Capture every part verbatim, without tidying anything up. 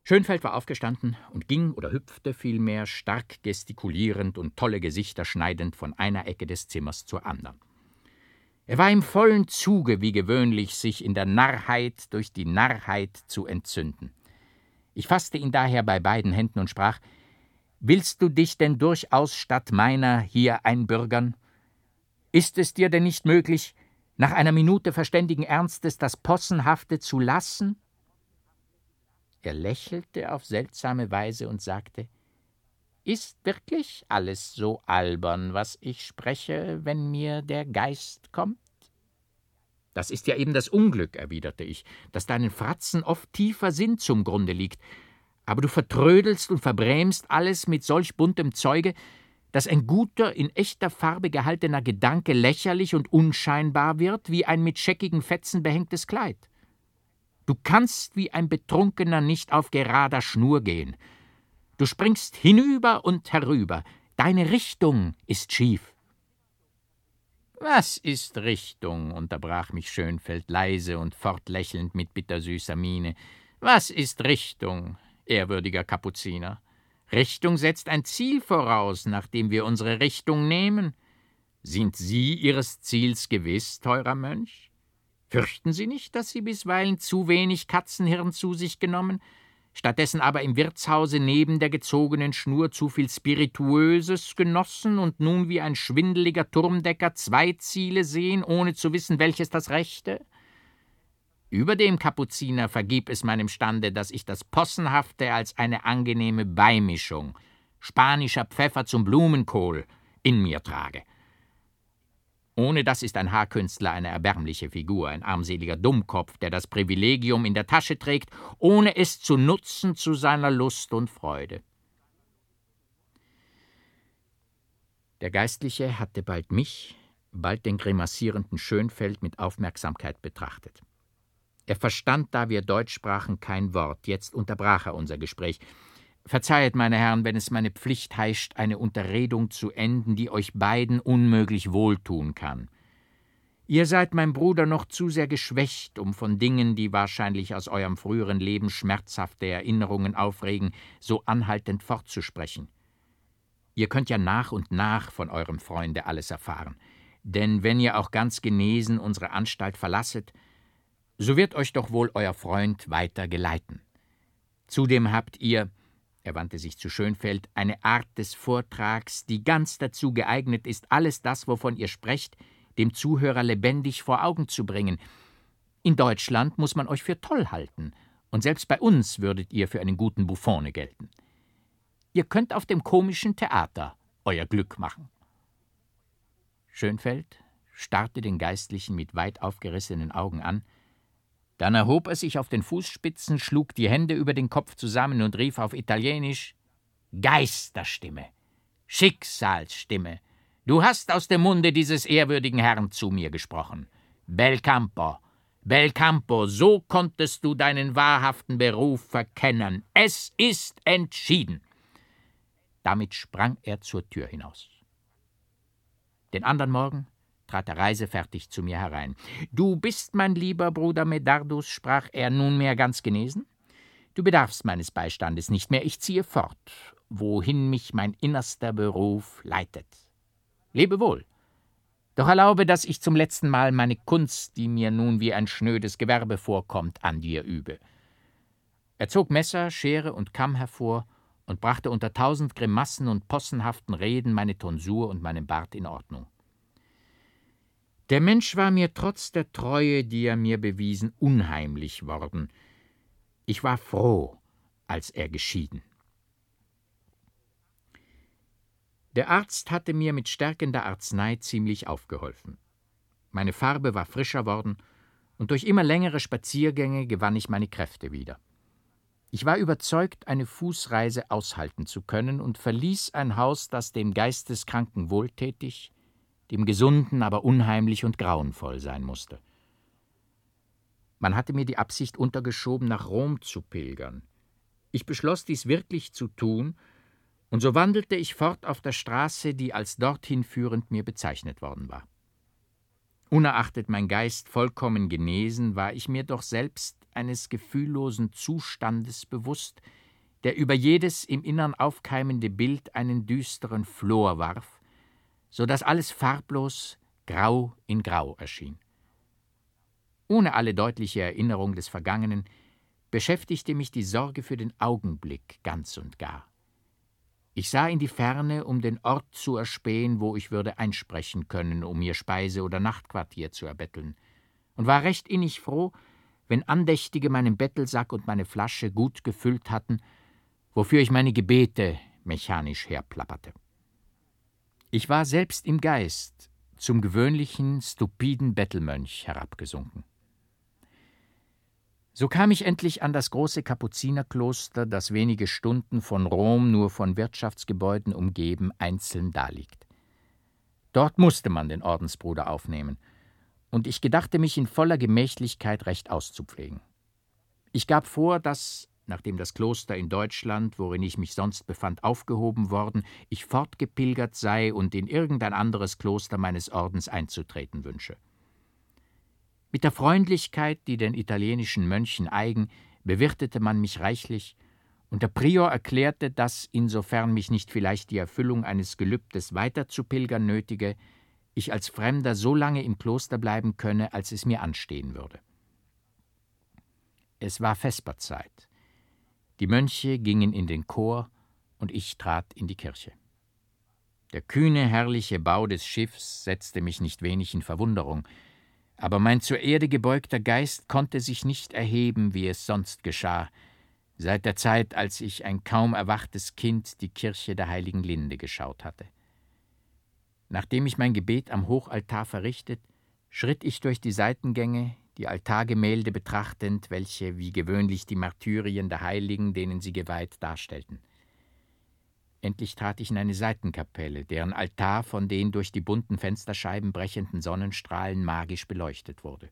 Schönfeld war aufgestanden und ging oder hüpfte vielmehr, stark gestikulierend und tolle Gesichter schneidend von einer Ecke des Zimmers zur anderen. Er war im vollen Zuge, wie gewöhnlich, sich in der Narrheit durch die Narrheit zu entzünden. Ich fasste ihn daher bei beiden Händen und sprach: »Willst du dich denn durchaus statt meiner hier einbürgern? Ist es dir denn nicht möglich, nach einer Minute verständigen Ernstes das Possenhafte zu lassen?« Er lächelte auf seltsame Weise und sagte: »Ist wirklich alles so albern, was ich spreche, wenn mir der Geist kommt?« »Das ist ja eben das Unglück«, erwiderte ich, »dass deinen Fratzen oft tiefer Sinn zum Grunde liegt. Aber du vertrödelst und verbrämst alles mit solch buntem Zeuge, dass ein guter, in echter Farbe gehaltener Gedanke lächerlich und unscheinbar wird, wie ein mit scheckigen Fetzen behängtes Kleid. Du kannst wie ein Betrunkener nicht auf gerader Schnur gehen. Du springst hinüber und herüber. Deine Richtung ist schief.« »Was ist Richtung?« unterbrach mich Schönfeld leise und fortlächelnd mit bittersüßer Miene. »Was ist Richtung, ehrwürdiger Kapuziner? Richtung setzt ein Ziel voraus, nach dem wir unsere Richtung nehmen. Sind Sie Ihres Ziels gewiss, teurer Mönch? Fürchten Sie nicht, dass Sie bisweilen zu wenig Katzenhirn zu sich genommen, stattdessen aber im Wirtshause neben der gezogenen Schnur zu viel Spirituöses genossen und nun wie ein schwindeliger Turmdecker zwei Ziele sehen, ohne zu wissen, welches das Rechte? Überdem, Kapuziner, vergib es meinem Stande, dass ich das Possenhafte als eine angenehme Beimischung, spanischer Pfeffer zum Blumenkohl, in mir trage. Ohne das ist ein Haarkünstler eine erbärmliche Figur, ein armseliger Dummkopf, der das Privilegium in der Tasche trägt, ohne es zu nutzen zu seiner Lust und Freude.« Der Geistliche hatte bald mich, bald den grimassierenden Schönfeld mit Aufmerksamkeit betrachtet. Er verstand, da wir Deutsch sprachen, kein Wort. Jetzt unterbrach er unser Gespräch. »Verzeihet, meine Herren, wenn es meine Pflicht heischt, eine Unterredung zu enden, die euch beiden unmöglich wohltun kann. Ihr seid mein Bruder noch zu sehr geschwächt, um von Dingen, die wahrscheinlich aus eurem früheren Leben schmerzhafte Erinnerungen aufregen, so anhaltend fortzusprechen. Ihr könnt ja nach und nach von eurem Freunde alles erfahren. Denn wenn ihr auch ganz genesen unsere Anstalt verlasset, so wird euch doch wohl euer Freund weiter geleiten. Zudem habt ihr«, er wandte sich zu Schönfeld, »eine Art des Vortrags, die ganz dazu geeignet ist, alles das, wovon ihr sprecht, dem Zuhörer lebendig vor Augen zu bringen. In Deutschland muss man euch für toll halten, und selbst bei uns würdet ihr für einen guten Buffone gelten. Ihr könnt auf dem komischen Theater euer Glück machen.« Schönfeld starrte den Geistlichen mit weit aufgerissenen Augen an. Dann erhob er sich auf den Fußspitzen, schlug die Hände über den Kopf zusammen und rief auf Italienisch: »Geisterstimme, Schicksalsstimme, du hast aus dem Munde dieses ehrwürdigen Herrn zu mir gesprochen. Bel campo, bel campo, so konntest du deinen wahrhaften Beruf verkennen. Es ist entschieden.« Damit sprang er zur Tür hinaus. Den andern Morgen trat er reisefertig zu mir herein. »Du bist, mein lieber Bruder Medardus«, sprach er, »nunmehr ganz genesen? Du bedarfst meines Beistandes nicht mehr. Ich ziehe fort, wohin mich mein innerster Beruf leitet. Lebe wohl. Doch erlaube, dass ich zum letzten Mal meine Kunst, die mir nun wie ein schnödes Gewerbe vorkommt, an dir übe.« Er zog Messer, Schere und Kamm hervor und brachte unter tausend Grimassen und possenhaften Reden meine Tonsur und meinen Bart in Ordnung. Der Mensch war mir trotz der Treue, die er mir bewiesen, unheimlich worden. Ich war froh, als er geschieden. Der Arzt hatte mir mit stärkender Arznei ziemlich aufgeholfen. Meine Farbe war frischer worden, und durch immer längere Spaziergänge gewann ich meine Kräfte wieder. Ich war überzeugt, eine Fußreise aushalten zu können, und verließ ein Haus, das dem Geisteskranken wohltätig, dem Gesunden aber unheimlich und grauenvoll sein musste. Man hatte mir die Absicht untergeschoben, nach Rom zu pilgern. Ich beschloss, dies wirklich zu tun, und so wandelte ich fort auf der Straße, die als dorthin führend mir bezeichnet worden war. Unerachtet mein Geist vollkommen genesen, war ich mir doch selbst eines gefühllosen Zustandes bewusst, der über jedes im Innern aufkeimende Bild einen düsteren Flor warf, so daß alles farblos grau in grau erschien. Ohne alle deutliche Erinnerung des Vergangenen beschäftigte mich die Sorge für den Augenblick ganz und gar. Ich sah in die Ferne, um den Ort zu erspähen, wo ich würde einsprechen können, um mir Speise oder Nachtquartier zu erbetteln, und war recht innig froh, wenn Andächtige meinen Bettelsack und meine Flasche gut gefüllt hatten, wofür ich meine Gebete mechanisch herplapperte. Ich war selbst im Geist zum gewöhnlichen, stupiden Bettelmönch herabgesunken. So kam ich endlich an das große Kapuzinerkloster, das wenige Stunden von Rom nur von Wirtschaftsgebäuden umgeben einzeln daliegt. Dort musste man den Ordensbruder aufnehmen, und ich gedachte mich in voller Gemächlichkeit recht auszupflegen. Ich gab vor, dass, nachdem das Kloster in Deutschland, worin ich mich sonst befand, aufgehoben worden, ich fortgepilgert sei und in irgendein anderes Kloster meines Ordens einzutreten wünsche. Mit der Freundlichkeit, die den italienischen Mönchen eigen, bewirtete man mich reichlich, und der Prior erklärte, dass, insofern mich nicht vielleicht die Erfüllung eines Gelübdes weiter zu pilgern nötige, ich als Fremder so lange im Kloster bleiben könne, als es mir anstehen würde. Es war Vesperzeit. Die Mönche gingen in den Chor, und ich trat in die Kirche. Der kühne, herrliche Bau des Schiffs setzte mich nicht wenig in Verwunderung, aber mein zur Erde gebeugter Geist konnte sich nicht erheben, wie es sonst geschah, seit der Zeit, als ich ein kaum erwachtes Kind die Kirche der heiligen Linde geschaut hatte. Nachdem ich mein Gebet am Hochaltar verrichtet, schritt ich durch die Seitengänge, die Altargemälde betrachtend, welche wie gewöhnlich die Martyrien der Heiligen, denen sie geweiht, darstellten. Endlich trat ich in eine Seitenkapelle, deren Altar von den durch die bunten Fensterscheiben brechenden Sonnenstrahlen magisch beleuchtet wurde.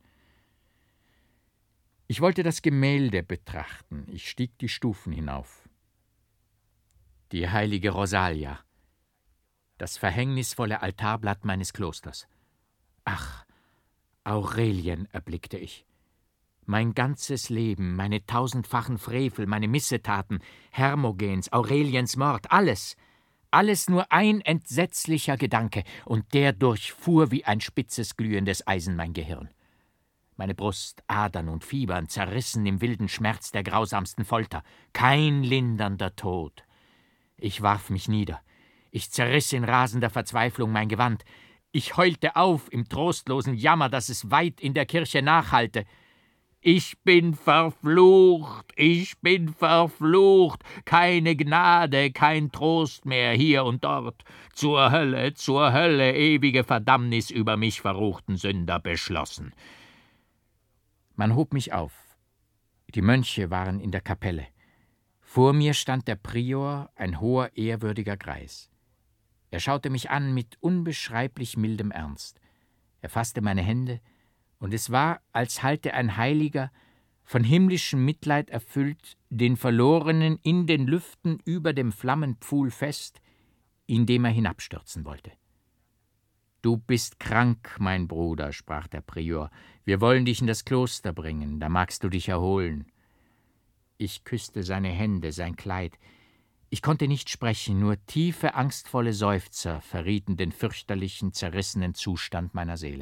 Ich wollte das Gemälde betrachten, ich stieg die Stufen hinauf. Die heilige Rosalia, das verhängnisvolle Altarblatt meines Klosters. Ach, Aurelien erblickte ich. Mein ganzes Leben, meine tausendfachen Frevel, meine Missetaten, Hermogens, Aureliens Mord, alles, alles nur ein entsetzlicher Gedanke, und der durchfuhr wie ein spitzes, glühendes Eisen mein Gehirn. Meine Brust, Adern und Fibern zerrissen im wilden Schmerz der grausamsten Folter. Kein lindernder Tod. Ich warf mich nieder. Ich zerriss in rasender Verzweiflung mein Gewand. Ich heulte auf im trostlosen Jammer, dass es weit in der Kirche nachhallte. Ich bin verflucht, ich bin verflucht, keine Gnade, kein Trost mehr hier und dort. Zur Hölle, zur Hölle, ewige Verdammnis über mich verruchten Sünder beschlossen. Man hob mich auf. Die Mönche waren in der Kapelle. Vor mir stand der Prior, ein hoher, ehrwürdiger Greis. Er schaute mich an mit unbeschreiblich mildem Ernst. Er fasste meine Hände, und es war, als halte ein Heiliger, von himmlischem Mitleid erfüllt, den Verlorenen in den Lüften über dem Flammenpfuhl fest, in dem er hinabstürzen wollte. »Du bist krank, mein Bruder«, sprach der Prior, »wir wollen dich in das Kloster bringen, da magst du dich erholen.« Ich küsste seine Hände, sein Kleid. Ich konnte nicht sprechen, nur tiefe, angstvolle Seufzer verrieten den fürchterlichen, zerrissenen Zustand meiner Seele.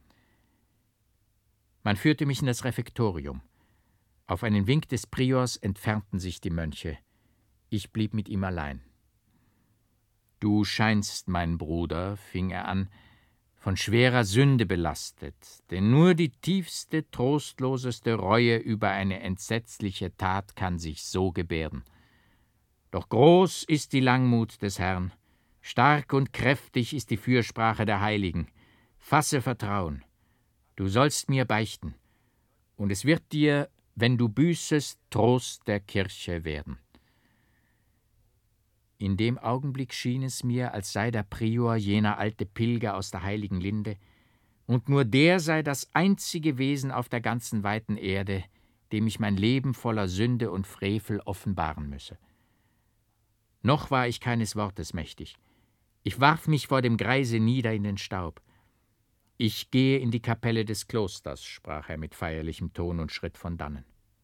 Man führte mich in das Refektorium. Auf einen Wink des Priors entfernten sich die Mönche. Ich blieb mit ihm allein. »Du scheinst, mein Bruder«, fing er an, »von schwerer Sünde belastet, denn nur die tiefste, trostloseste Reue über eine entsetzliche Tat kann sich so gebärden. Doch groß ist die Langmut des Herrn, stark und kräftig ist die Fürsprache der Heiligen. Fasse Vertrauen. Du sollst mir beichten, und es wird dir, wenn du büßest, Trost der Kirche werden.« In dem Augenblick schien es mir, als sei der Prior jener alte Pilger aus der heiligen Linde, und nur der sei das einzige Wesen auf der ganzen weiten Erde, dem ich mein Leben voller Sünde und Frevel offenbaren müsse. Noch war ich keines Wortes mächtig. Ich warf mich vor dem Greise nieder in den Staub. »Ich gehe in die Kapelle des Klosters«, sprach er mit feierlichem Ton und schritt von dannen.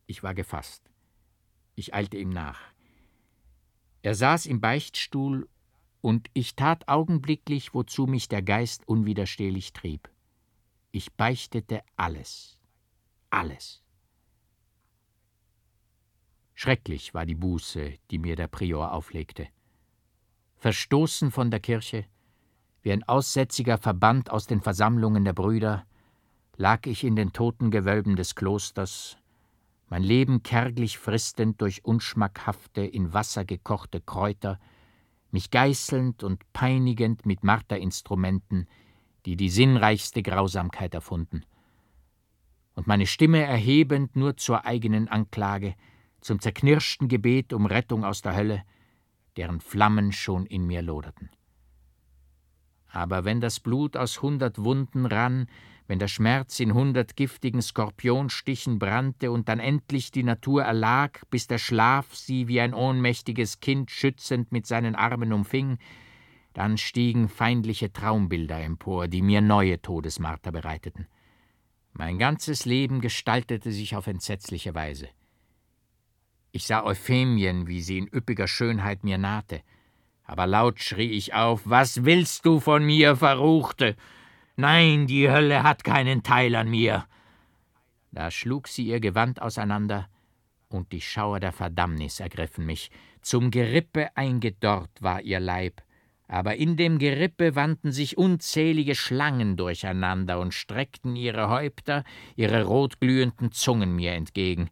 Ich war gefasst. Ich eilte ihm nach. Er saß im Beichtstuhl, und ich tat augenblicklich, wozu mich der Geist unwiderstehlich trieb. Ich beichtete alles, alles. Schrecklich war die Buße, die mir der Prior auflegte. Verstoßen von der Kirche, wie ein Aussätziger verbannt aus den Versammlungen der Brüder, lag ich in den Totengewölben des Klosters, mein Leben kärglich fristend durch unschmackhafte, in Wasser gekochte Kräuter, mich geißelnd und peinigend mit Marterinstrumenten, die die sinnreichste Grausamkeit erfunden, und meine Stimme erhebend nur zur eigenen Anklage, zum zerknirschten Gebet um Rettung aus der Hölle, deren Flammen schon in mir loderten. Aber wenn das Blut aus hundert Wunden rann, wenn der Schmerz in hundert giftigen Skorpionstichen brannte und dann endlich die Natur erlag, bis der Schlaf sie wie ein ohnmächtiges Kind schützend mit seinen Armen umfing, dann stiegen feindliche Traumbilder empor, die mir neue Todesmarter bereiteten. Mein ganzes Leben gestaltete sich auf entsetzliche Weise. Ich sah Euphemien, wie sie in üppiger Schönheit mir nahte, aber laut schrie ich auf: »Was willst du von mir, Verruchte? Nein, die Hölle hat keinen Teil an mir!« Da schlug sie ihr Gewand auseinander, und die Schauer der Verdammnis ergriffen mich. Zum Gerippe eingedorrt war ihr Leib, aber in dem Gerippe wanden sich unzählige Schlangen durcheinander und streckten ihre Häupter, ihre rotglühenden Zungen mir entgegen.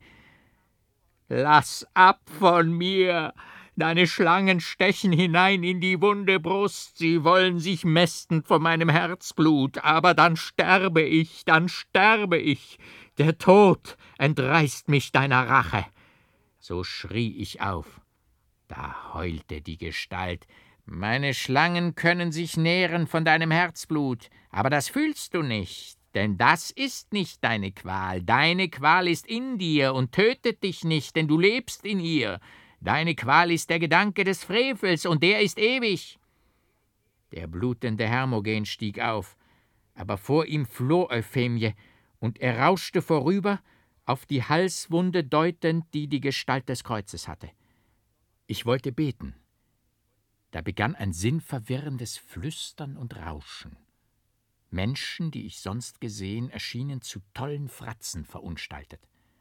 »Lass ab von mir! Deine Schlangen stechen hinein in die wunde Brust, sie wollen sich mästen von meinem Herzblut, aber dann sterbe ich, dann sterbe ich. Der Tod entreißt mich deiner Rache.« So schrie ich auf. Da heulte die Gestalt: »Meine Schlangen können sich nähren von deinem Herzblut, aber das fühlst du nicht, denn das ist nicht deine Qual. Deine Qual ist in dir und tötet dich nicht, denn du lebst in ihr. Deine Qual ist der Gedanke des Frevels, und der ist ewig.« Der blutende Hermogen stieg auf, aber vor ihm floh Euphemie, und er rauschte vorüber, auf die Halswunde deutend, die die Gestalt des Kreuzes hatte. Ich wollte beten. Da begann ein sinnverwirrendes Flüstern und Rauschen. Menschen, die ich sonst gesehen, erschienen zu tollen Fratzen verunstaltet.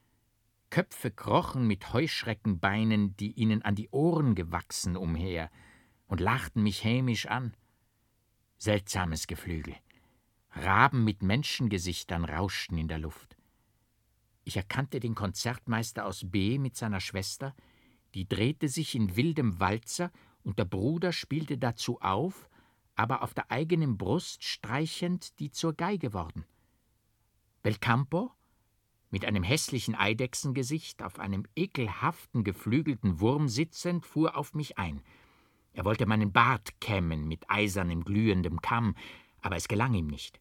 Köpfe krochen mit Heuschreckenbeinen, die ihnen an die Ohren gewachsen, umher und lachten mich hämisch an. Seltsames Geflügel. Raben mit Menschengesichtern rauschten in der Luft. Ich erkannte den Konzertmeister aus B mit seiner Schwester, die drehte sich in wildem Walzer, und der Bruder spielte dazu auf, aber auf der eigenen Brust streichend, die zur Geige worden. Belcampo, mit einem hässlichen Eidechsengesicht, auf einem ekelhaften, geflügelten Wurm sitzend, fuhr auf mich ein. Er wollte meinen Bart kämmen mit eisernem, glühendem Kamm, aber es gelang ihm nicht.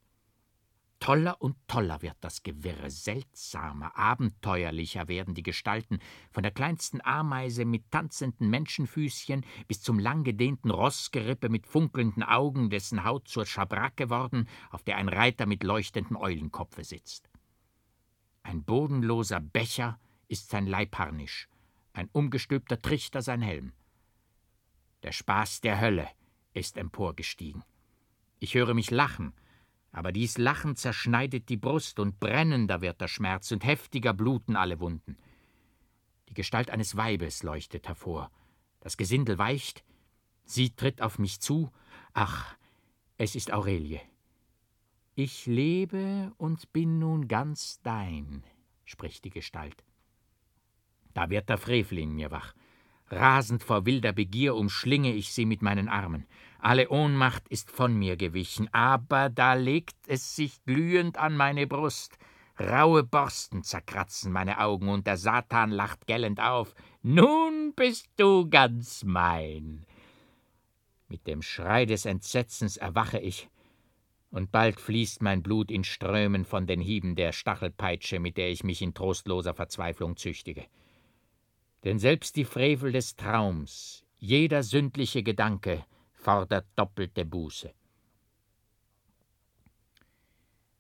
Toller und toller wird das Gewirre, seltsamer, abenteuerlicher werden die Gestalten, von der kleinsten Ameise mit tanzenden Menschenfüßchen bis zum langgedehnten Rossgerippe mit funkelnden Augen, dessen Haut zur Schabracke worden, auf der ein Reiter mit leuchtendem Eulenkopfe sitzt. Ein bodenloser Becher ist sein Leibharnisch, ein umgestülpter Trichter sein Helm. Der Spaß der Hölle ist emporgestiegen. Ich höre mich lachen, aber dies Lachen zerschneidet die Brust, und brennender wird der Schmerz, und heftiger bluten alle Wunden. Die Gestalt eines Weibes leuchtet hervor. Das Gesindel weicht, sie tritt auf mich zu. Ach, es ist Aurelie. »Ich lebe und bin nun ganz dein«, spricht die Gestalt. Da wird der Frevel in mir wach. Rasend vor wilder Begier umschlinge ich sie mit meinen Armen. Alle Ohnmacht ist von mir gewichen, aber da legt es sich glühend an meine Brust. Raue Borsten zerkratzen meine Augen, und der Satan lacht gellend auf. »Nun bist du ganz mein!« Mit dem Schrei des Entsetzens erwache ich, und bald fließt mein Blut in Strömen von den Hieben der Stachelpeitsche, mit der ich mich in trostloser Verzweiflung züchtige. Denn selbst die Frevel des Traums, jeder sündliche Gedanke, fordert doppelte Buße.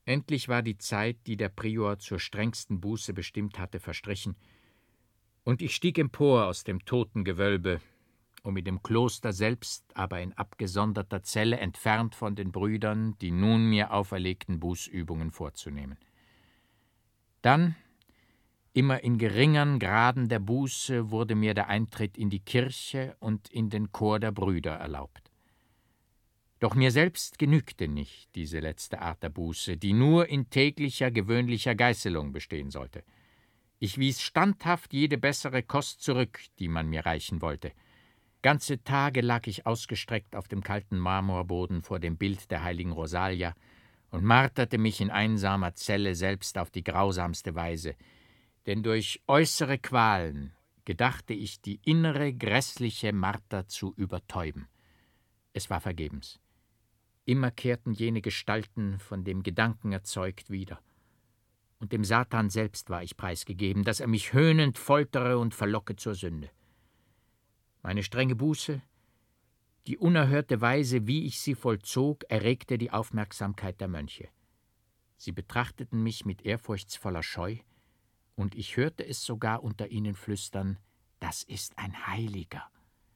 Endlich war die Zeit, die der Prior zur strengsten Buße bestimmt hatte, verstrichen, und ich stieg empor aus dem Totengewölbe, um in dem Kloster selbst, aber in abgesonderter Zelle, entfernt von den Brüdern, die nun mir auferlegten Bußübungen vorzunehmen. Dann, immer in geringeren Graden der Buße, wurde mir der Eintritt in die Kirche und in den Chor der Brüder erlaubt. Doch mir selbst genügte nicht diese letzte Art der Buße, die nur in täglicher, gewöhnlicher Geißelung bestehen sollte. Ich wies standhaft jede bessere Kost zurück, die man mir reichen wollte. Ganze Tage lag ich ausgestreckt auf dem kalten Marmorboden vor dem Bild der heiligen Rosalia und marterte mich in einsamer Zelle selbst auf die grausamste Weise, denn durch äußere Qualen gedachte ich, die innere, grässliche Marter zu übertäuben. Es war vergebens. Immer kehrten jene Gestalten, von dem Gedanken erzeugt, wieder. Und dem Satan selbst war ich preisgegeben, dass er mich höhnend foltere und verlocke zur Sünde. Meine strenge Buße, die unerhörte Weise, wie ich sie vollzog, erregte die Aufmerksamkeit der Mönche. Sie betrachteten mich mit ehrfurchtsvoller Scheu, und ich hörte es sogar unter ihnen flüstern: »Das ist ein Heiliger.«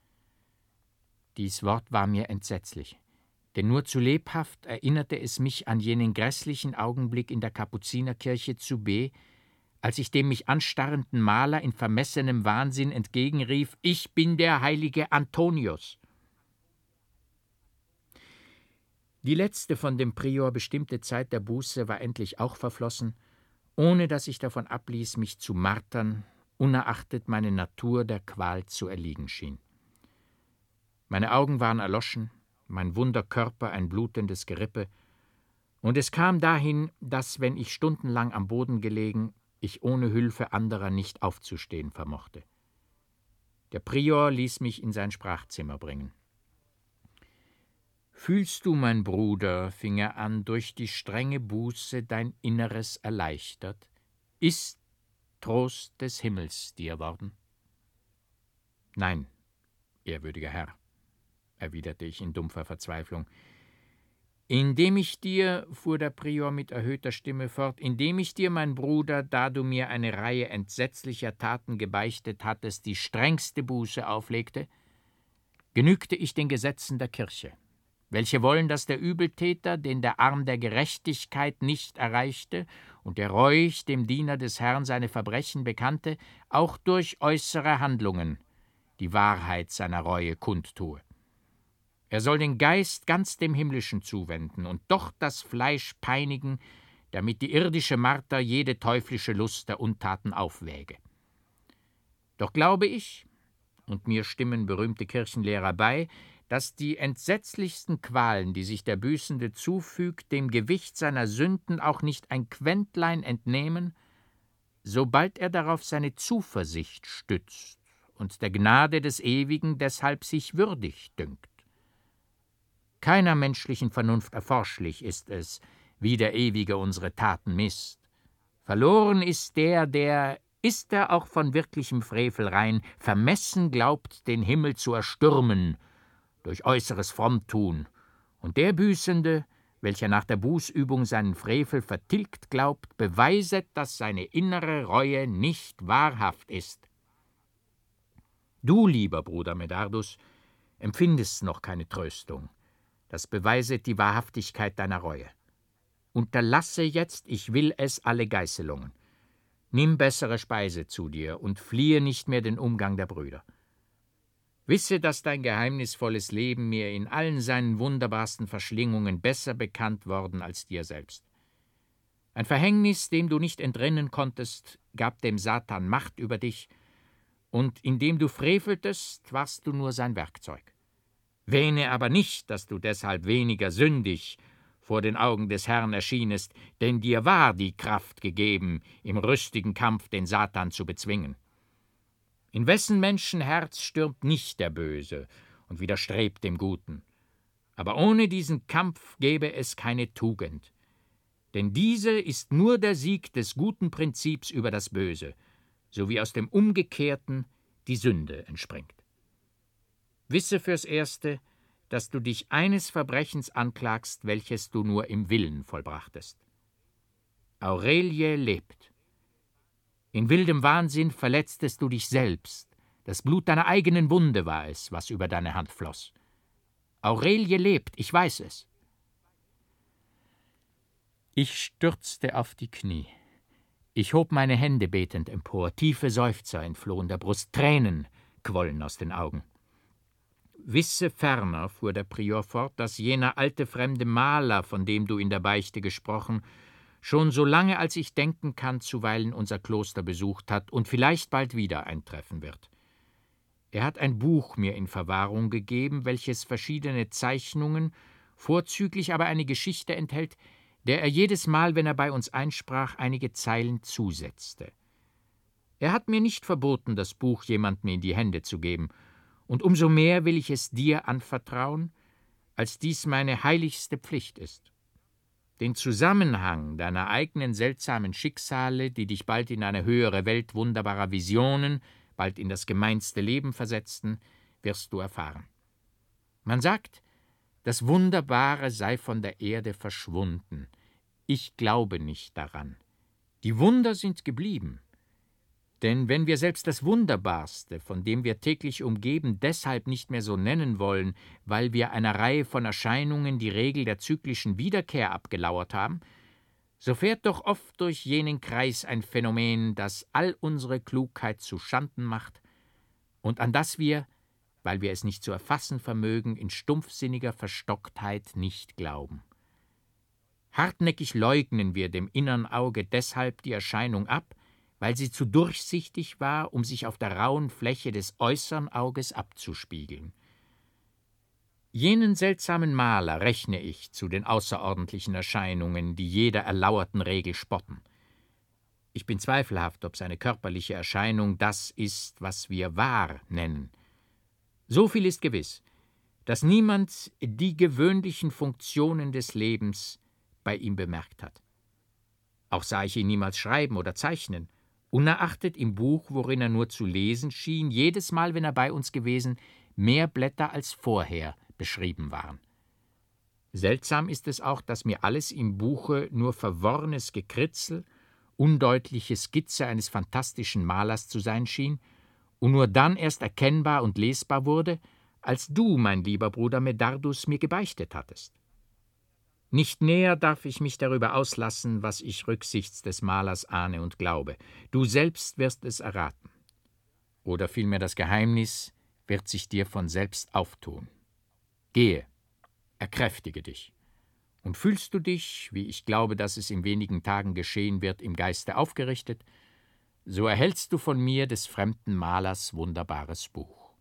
Dies Wort war mir entsetzlich, denn nur zu lebhaft erinnerte es mich an jenen grässlichen Augenblick in der Kapuzinerkirche zu B., als ich dem mich anstarrenden Maler in vermessenem Wahnsinn entgegenrief: »Ich bin der heilige Antonius.« Die letzte von dem Prior bestimmte Zeit der Buße war endlich auch verflossen, ohne dass ich davon abließ, mich zu martern, unerachtet meine Natur der Qual zu erliegen schien. Meine Augen waren erloschen, mein wunder Körper ein blutendes Gerippe, und es kam dahin, dass, wenn ich stundenlang am Boden gelegen, ich ohne Hülfe anderer nicht aufzustehen vermochte. Der Prior ließ mich in sein Sprachzimmer bringen. »Fühlst du, mein Bruder«, fing er an, »durch die strenge Buße dein Inneres erleichtert? Ist Trost des Himmels dir worden?« »Nein, ehrwürdiger Herr«, erwiderte ich in dumpfer Verzweiflung. »Indem ich dir«, fuhr der Prior mit erhöhter Stimme fort, »indem ich dir, mein Bruder, da du mir eine Reihe entsetzlicher Taten gebeichtet hattest, die strengste Buße auflegte, genügte ich den Gesetzen der Kirche, welche wollen, dass der Übeltäter, den der Arm der Gerechtigkeit nicht erreichte und der reuig dem Diener des Herrn seine Verbrechen bekannte, auch durch äußere Handlungen die Wahrheit seiner Reue kundtue. Er soll den Geist ganz dem Himmlischen zuwenden und doch das Fleisch peinigen, damit die irdische Marter jede teuflische Lust der Untaten aufwäge. Doch glaube ich, und mir stimmen berühmte Kirchenlehrer bei, dass die entsetzlichsten Qualen, die sich der Büßende zufügt, dem Gewicht seiner Sünden auch nicht ein Quäntlein entnehmen, sobald er darauf seine Zuversicht stützt und der Gnade des Ewigen deshalb sich würdig dünkt. Keiner menschlichen Vernunft erforschlich ist es, wie der Ewige unsere Taten misst. Verloren ist der, der, ist er auch von wirklichem Frevel rein, vermessen glaubt, den Himmel zu erstürmen, durch äußeres Frommtun, und der Büßende, welcher nach der Bußübung seinen Frevel vertilgt glaubt, beweiset, dass seine innere Reue nicht wahrhaft ist. Du, lieber Bruder Medardus, empfindest noch keine Tröstung. Das beweiset die Wahrhaftigkeit deiner Reue. Unterlasse jetzt, ich will es, alle Geißelungen. Nimm bessere Speise zu dir und fliehe nicht mehr den Umgang der Brüder. Wisse, dass dein geheimnisvolles Leben mir in allen seinen wunderbarsten Verschlingungen besser bekannt worden als dir selbst. Ein Verhängnis, dem du nicht entrinnen konntest, gab dem Satan Macht über dich, und indem du freveltest, warst du nur sein Werkzeug. Wähne aber nicht, dass du deshalb weniger sündig vor den Augen des Herrn erschienest, denn dir war die Kraft gegeben, im rüstigen Kampf den Satan zu bezwingen. In wessen Menschenherz stürmt nicht der Böse und widerstrebt dem Guten. Aber ohne diesen Kampf gäbe es keine Tugend. Denn diese ist nur der Sieg des guten Prinzips über das Böse, so wie aus dem Umgekehrten die Sünde entspringt. Wisse fürs Erste, dass du dich eines Verbrechens anklagst, welches du nur im Willen vollbrachtest. Aurelie lebt. In wildem Wahnsinn verletztest du dich selbst. Das Blut deiner eigenen Wunde war es, was über deine Hand floss. Aurelie lebt, ich weiß es. Ich stürzte auf die Knie. Ich hob meine Hände betend empor, tiefe Seufzer entflohen der Brust, Tränen quollen aus den Augen. Wisse ferner, fuhr der Prior fort, dass jener alte fremde Maler, von dem du in der Beichte gesprochen, schon so lange als ich denken kann, zuweilen unser Kloster besucht hat und vielleicht bald wieder eintreffen wird. Er hat ein Buch mir in Verwahrung gegeben, welches verschiedene Zeichnungen, vorzüglich aber eine Geschichte enthält, der er jedes Mal, wenn er bei uns einsprach, einige Zeilen zusetzte. Er hat mir nicht verboten, das Buch jemandem in die Hände zu geben, und umso mehr will ich es dir anvertrauen, als dies meine heiligste Pflicht ist. Den Zusammenhang deiner eigenen seltsamen Schicksale, die dich bald in eine höhere Welt wunderbarer Visionen, bald in das gemeinste Leben versetzten, wirst du erfahren. Man sagt, das Wunderbare sei von der Erde verschwunden. Ich glaube nicht daran. Die Wunder sind geblieben. Denn wenn wir selbst das Wunderbarste, von dem wir täglich umgeben, deshalb nicht mehr so nennen wollen, weil wir einer Reihe von Erscheinungen die Regel der zyklischen Wiederkehr abgelauert haben, so fährt doch oft durch jenen Kreis ein Phänomen, das all unsere Klugheit zuschanden macht und an das wir, weil wir es nicht zu erfassen vermögen, in stumpfsinniger Verstocktheit nicht glauben. Hartnäckig leugnen wir dem innern Auge deshalb die Erscheinung ab, weil sie zu durchsichtig war, um sich auf der rauen Fläche des äußeren Auges abzuspiegeln. Jenen seltsamen Maler rechne ich zu den außerordentlichen Erscheinungen, die jeder erlauerten Regel spotten. Ich bin zweifelhaft, ob seine körperliche Erscheinung das ist, was wir wahr nennen. So viel ist gewiss, dass niemand die gewöhnlichen Funktionen des Lebens bei ihm bemerkt hat. Auch sah ich ihn niemals schreiben oder zeichnen, unerachtet im Buch, worin er nur zu lesen schien, jedes Mal, wenn er bei uns gewesen, mehr Blätter als vorher beschrieben waren. Seltsam ist es auch, dass mir alles im Buche nur verworrenes Gekritzel, undeutliche Skizze eines fantastischen Malers zu sein schien und nur dann erst erkennbar und lesbar wurde, als du, mein lieber Bruder Medardus, mir gebeichtet hattest. Nicht näher darf ich mich darüber auslassen, was ich rücksichts des Malers ahne und glaube. Du selbst wirst es erraten. Oder vielmehr das Geheimnis wird sich dir von selbst auftun. Gehe, erkräftige dich. Und fühlst du dich, wie ich glaube, dass es in wenigen Tagen geschehen wird, im Geiste aufgerichtet, so erhältst du von mir des fremden Malers wunderbares Buch.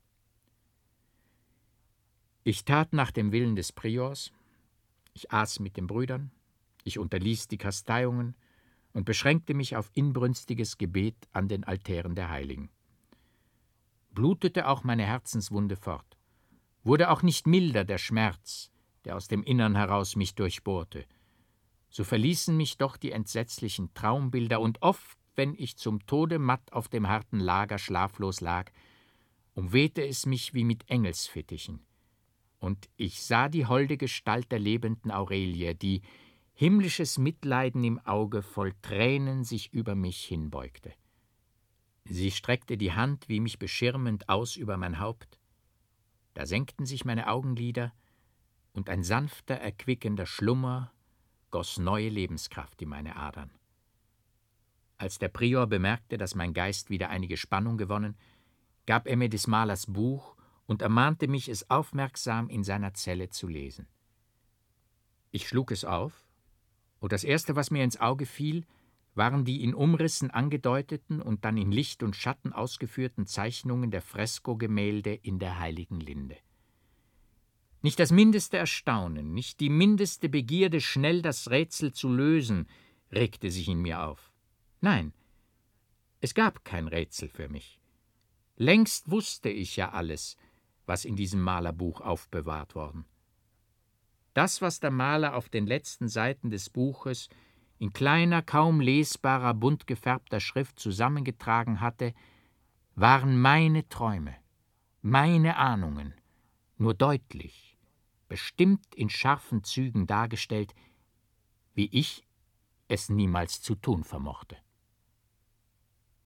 Ich tat nach dem Willen des Priors, ich aß mit den Brüdern, ich unterließ die Kasteiungen und beschränkte mich auf inbrünstiges Gebet an den Altären der Heiligen. Blutete auch meine Herzenswunde fort, wurde auch nicht milder der Schmerz, der aus dem Innern heraus mich durchbohrte, so verließen mich doch die entsetzlichen Traumbilder, und oft, wenn ich zum Tode matt auf dem harten Lager schlaflos lag, umwehte es mich wie mit Engelsfittichen, und ich sah die holde Gestalt der lebenden Aurelie, die, himmlisches Mitleiden im Auge, voll Tränen sich über mich hinbeugte. Sie streckte die Hand, wie mich beschirmend, aus über mein Haupt. Da senkten sich meine Augenlider, und ein sanfter, erquickender Schlummer goss neue Lebenskraft in meine Adern. Als der Prior bemerkte, dass mein Geist wieder einige Spannung gewonnen, gab er mir des Malers Buch und ermahnte mich, es aufmerksam in seiner Zelle zu lesen. Ich schlug es auf, und das Erste, was mir ins Auge fiel, waren die in Umrissen angedeuteten und dann in Licht und Schatten ausgeführten Zeichnungen der Freskogemälde in der heiligen Linde. Nicht das mindeste Erstaunen, nicht die mindeste Begierde, schnell das Rätsel zu lösen, regte sich in mir auf. Nein, es gab kein Rätsel für mich. Längst wusste ich ja alles, was in diesem Malerbuch aufbewahrt worden. Das, was der Maler auf den letzten Seiten des Buches in kleiner, kaum lesbarer, bunt gefärbter Schrift zusammengetragen hatte, waren meine Träume, meine Ahnungen, nur deutlich, bestimmt in scharfen Zügen dargestellt, wie ich es niemals zu tun vermochte.